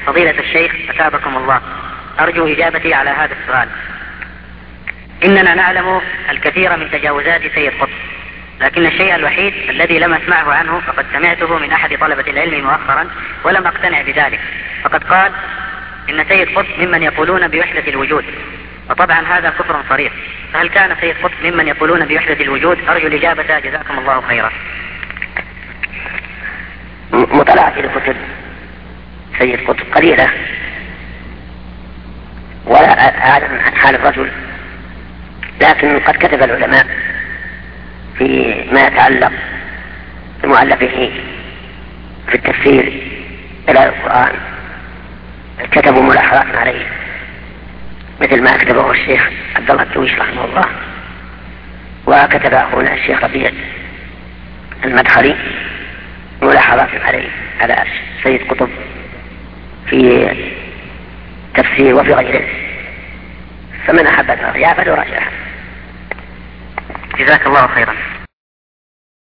فضيلة الشيخ أثابكم الله، أرجو إجابتي على هذا السؤال. إننا نعلم الكثير من تجاوزات سيد قطب، لكن الشيء الوحيد الذي لم أسمعه عنه فقد سمعته من أحد طلبة العلم مؤخرا ولم أقتنع بذلك، فقد قال إن سيد قطب ممن يقولون بوحدة الوجود، وطبعا هذا كفر صريح، فهل كان سيد قطب ممن يقولون بوحدة الوجود؟ أرجو الإجابة جزاكم الله خيرا. مطالعتي لكتب سيد قطب قليلة ولا أعلم عن حال الرجل، لكن قد كتب العلماء في ما يتعلق بمؤلفه في التفسير إلى القرآن، كتبوا ملاحظات عليه مثل ما كتبه الشيخ عبد الله الدويش رحمه الله، وكتب أخونا الشيخ ربيع المدخلي ملاحظات عليه على سيد قطب في تفسير وفي غيره، فمن أحب الرجاء فليراجعها. جزاك الله خيرا.